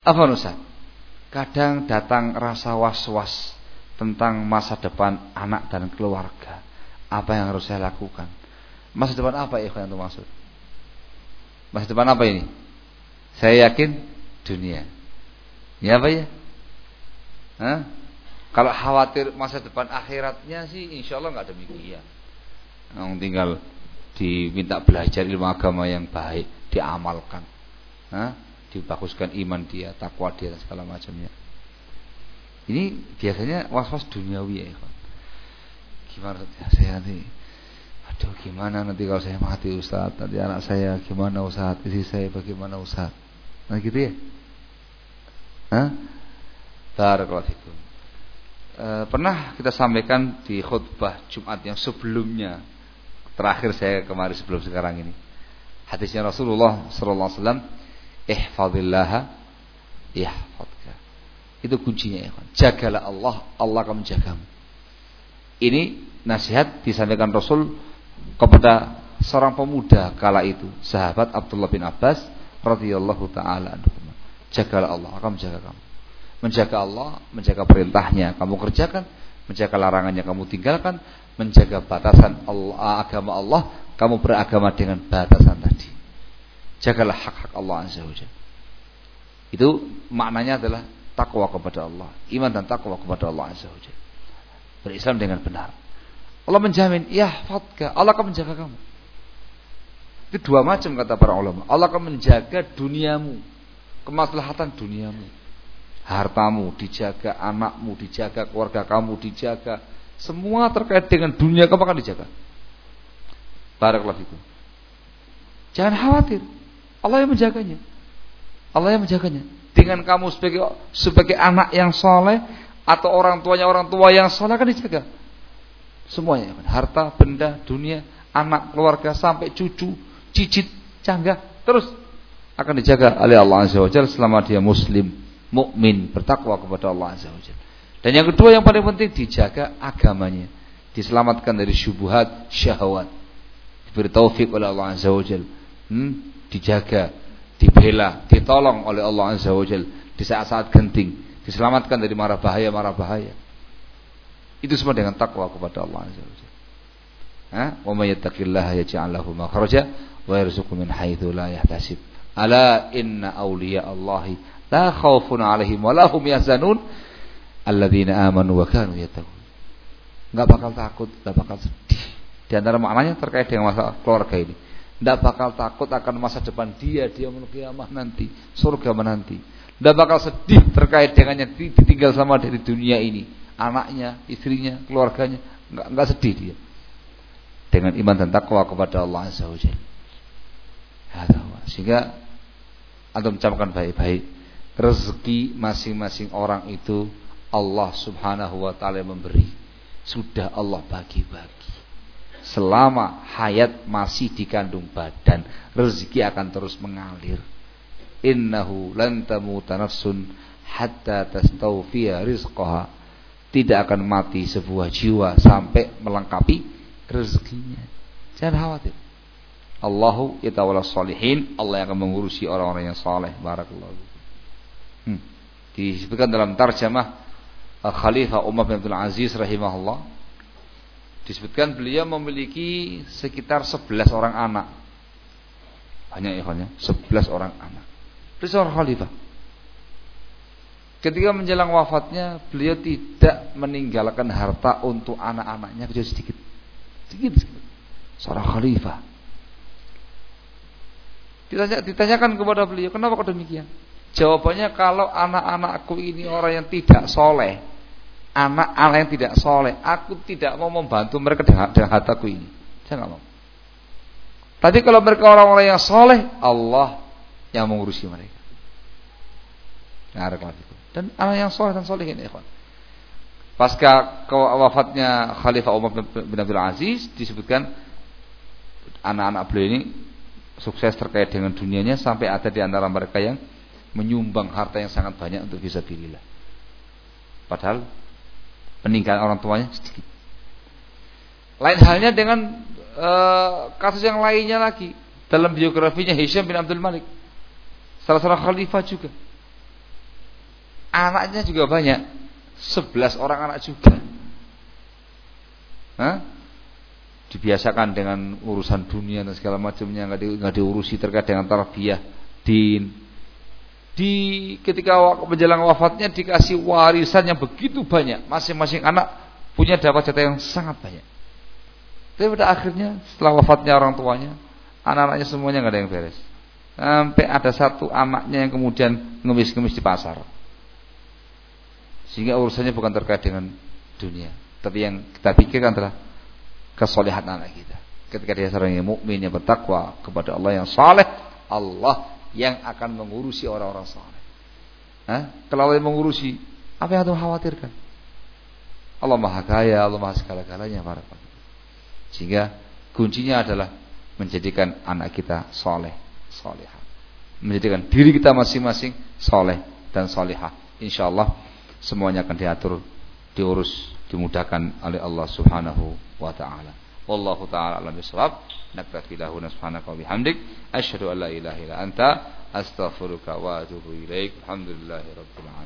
Apa Ustaz? Kadang datang rasa was-was tentang masa depan anak dan keluarga. Apa yang harus saya lakukan? Masa depan apa ya yang itu maksud? Masa depan apa ini? Saya yakin dunia. Ya apa ya? Hah? Kalau khawatir masa depan akhiratnya sih insya Allah nggak demikian. Tinggal diminta belajar ilmu agama yang baik, diamalkan, dibaguskan iman dia, takwa dia dan segala macamnya. Ini biasanya was-was duniawi ya. Gimana saya nanti? Aduh gimana nanti kalau saya mati Ustaz? Nanti anak saya gimana Ustaz? Istri saya bagaimana Ustaz? Nah gitu ya? Barakallahu fikum. Pernah kita sampaikan di khutbah Jumat yang sebelumnya, terakhir saya kemarin sebelum sekarang ini, hadisnya Rasulullah sallallahu alaihi wasallam, ihfazillaha yahfazka. Itu kuncinya ya. Jagalah Allah, Allah akan menjagamu. Ini nasihat disampaikan Rasul kepada seorang pemuda kala itu, sahabat Abdullah bin Abbas radhiyallahu taala anhu. Jagalah Allah, akan menjaga kamu. Menjaga Allah, menjaga perintahnya kamu kerjakan, menjaga larangannya kamu tinggalkan, menjaga batasan Allah, agama Allah, kamu beragama dengan batasan tadi. Jagalah hak-hak Allah azza wajalla. Itu maknanya adalah takwa kepada Allah, iman dan takwa kepada Allah azza wajalla. Berislam dengan benar. Allah menjamin, yahfazka, Allah akan menjaga kamu. Itu dua macam kata para ulama. Allah akan menjaga duniamu, kemaslahatan duniamu. Hartamu dijaga, anakmu dijaga, keluarga kamu dijaga, semua terkait dengan dunia kamu akan dijaga. Barakallahu fikum. Jangan khawatir, Allah yang menjaganya. Allah yang menjaganya. Dengan kamu sebagai anak yang soleh atau orang tua yang soleh akan dijaga. Semuanya, harta, benda, dunia, anak, keluarga sampai cucu, cicit, canggah, terus akan dijaga oleh Allah azza wajalla selama dia muslim, mukmin, bertakwa kepada Allah azza wajalla. Dan yang kedua yang paling penting, dijaga agamanya, diselamatkan dari syubhat, syahwat, diberi taufik oleh Allah azza wajalla, dijaga, dibela, ditolong oleh Allah azza wajalla di saat-saat genting, diselamatkan dari mara bahaya. Itu semua dengan takwa kepada Allah azza wajalla. Wa may yattaqillaha yaj'al lahu makhraja wa yarzuqhu min haitsu la yahtasib. Ala inna awliya Allahi la khaufun 'alaihim wa la hum yahzanun alladzina amanu wa kanu yattaqun. Enggak bakal takut, enggak bakal sedih. Di antara maknanya terkait dengan masalah keluarga ini. Enggak bakal takut akan masa depan dia menuju kiamat nanti, surga menanti. Enggak bakal sedih terkait dengannya ditinggal sama dari dunia ini, anaknya, istrinya, keluarganya, enggak sedih dia. Dengan iman dan takwa kepada Allah azza wajalla. Sehingga antum camkan baik-baik, rezeki masing-masing orang itu Allah subhanahu wa ta'ala memberi, sudah Allah bagi-bagi. Selama hayat masih dikandung badan, rezeki akan terus mengalir. Innahu lan tamuta nafsun hatta tastawfiya rizqaha. Tidak akan mati sebuah jiwa sampai melengkapi rezekinya. Jangan khawatir. Allahu yatawalla sholihin, Allah yang akan mengurusi orang-orang yang saleh. Barakallahu. Disebutkan dalam tarjamah Khalifah Umar bin Abdul Aziz rahimahullah, disebutkan beliau memiliki sekitar 11 orang anak. Banyak ikhwannya, 11 orang anak. Beliau seorang khalifah. Ketika menjelang wafatnya, beliau tidak meninggalkan harta untuk anak-anaknya kecuali sedikit. Sedikit. Seorang khalifah. Ditanyakan kepada beliau, kenapa kok demikian? Jawabannya, kalau anak-anakku ini orang yang tidak soleh, anak-anak yang tidak soleh, aku tidak mau membantu mereka dengan hartaku ini. Saya nggak mau. Tapi kalau mereka orang-orang yang soleh, Allah yang mengurusi mereka. Dan anak yang soleh dan soleh ini, ikhwan. Pasca wafatnya Khalifah Umar bin Abdul Aziz, disebutkan anak-anak beliau ini sukses terkait dengan dunianya, sampai ada di antara mereka yang menyumbang harta yang sangat banyak untuk fisabilillah. Padahal meninggalkan orang tuanya sedikit. Lain halnya dengan kasus yang lainnya lagi. Dalam biografinya Hisham bin Abdul Malik, salah seorang khalifah juga. Anaknya juga banyak. 11 orang anak juga. Dibiasakan dengan urusan dunia dan segala macamnya, nggak diurusi terkait dengan tarbiyah din. Ketika menjelang wafatnya dikasih warisan yang begitu banyak, masing-masing anak punya dapat jatah yang sangat banyak. Tapi pada akhirnya setelah wafatnya orang tuanya, anak-anaknya semuanya nggak ada yang beres. Sampai ada satu anaknya yang kemudian ngemis-ngemis di pasar. Sehingga urusannya bukan terkait dengan dunia, tapi yang kita pikirkan adalah kesolehan anak kita. Ketika dia seorang yang mukmin yang bertakwa kepada Allah yang saleh, Allah yang akan mengurusi orang-orang saleh. Kalau Allah yang mengurusi, apa yang antum khawatirkan? Allah Maha Kaya, Allah Maha segala-galanya, para pendengar. Sehingga kuncinya adalah menjadikan anak kita saleh, salihah. Menjadikan diri kita masing-masing saleh dan salihah. Insyaallah semuanya akan diatur, diurus, dimudahkan oleh Allah Subhanahu wa taala. Wallahu taala a'lam bishawab. Naktafi lahu subhanaka wa bihamdik asyhadu an la ilaha illa anta astaghfiruka wa atubu ilaik. Alhamdulillahirabbil alamin.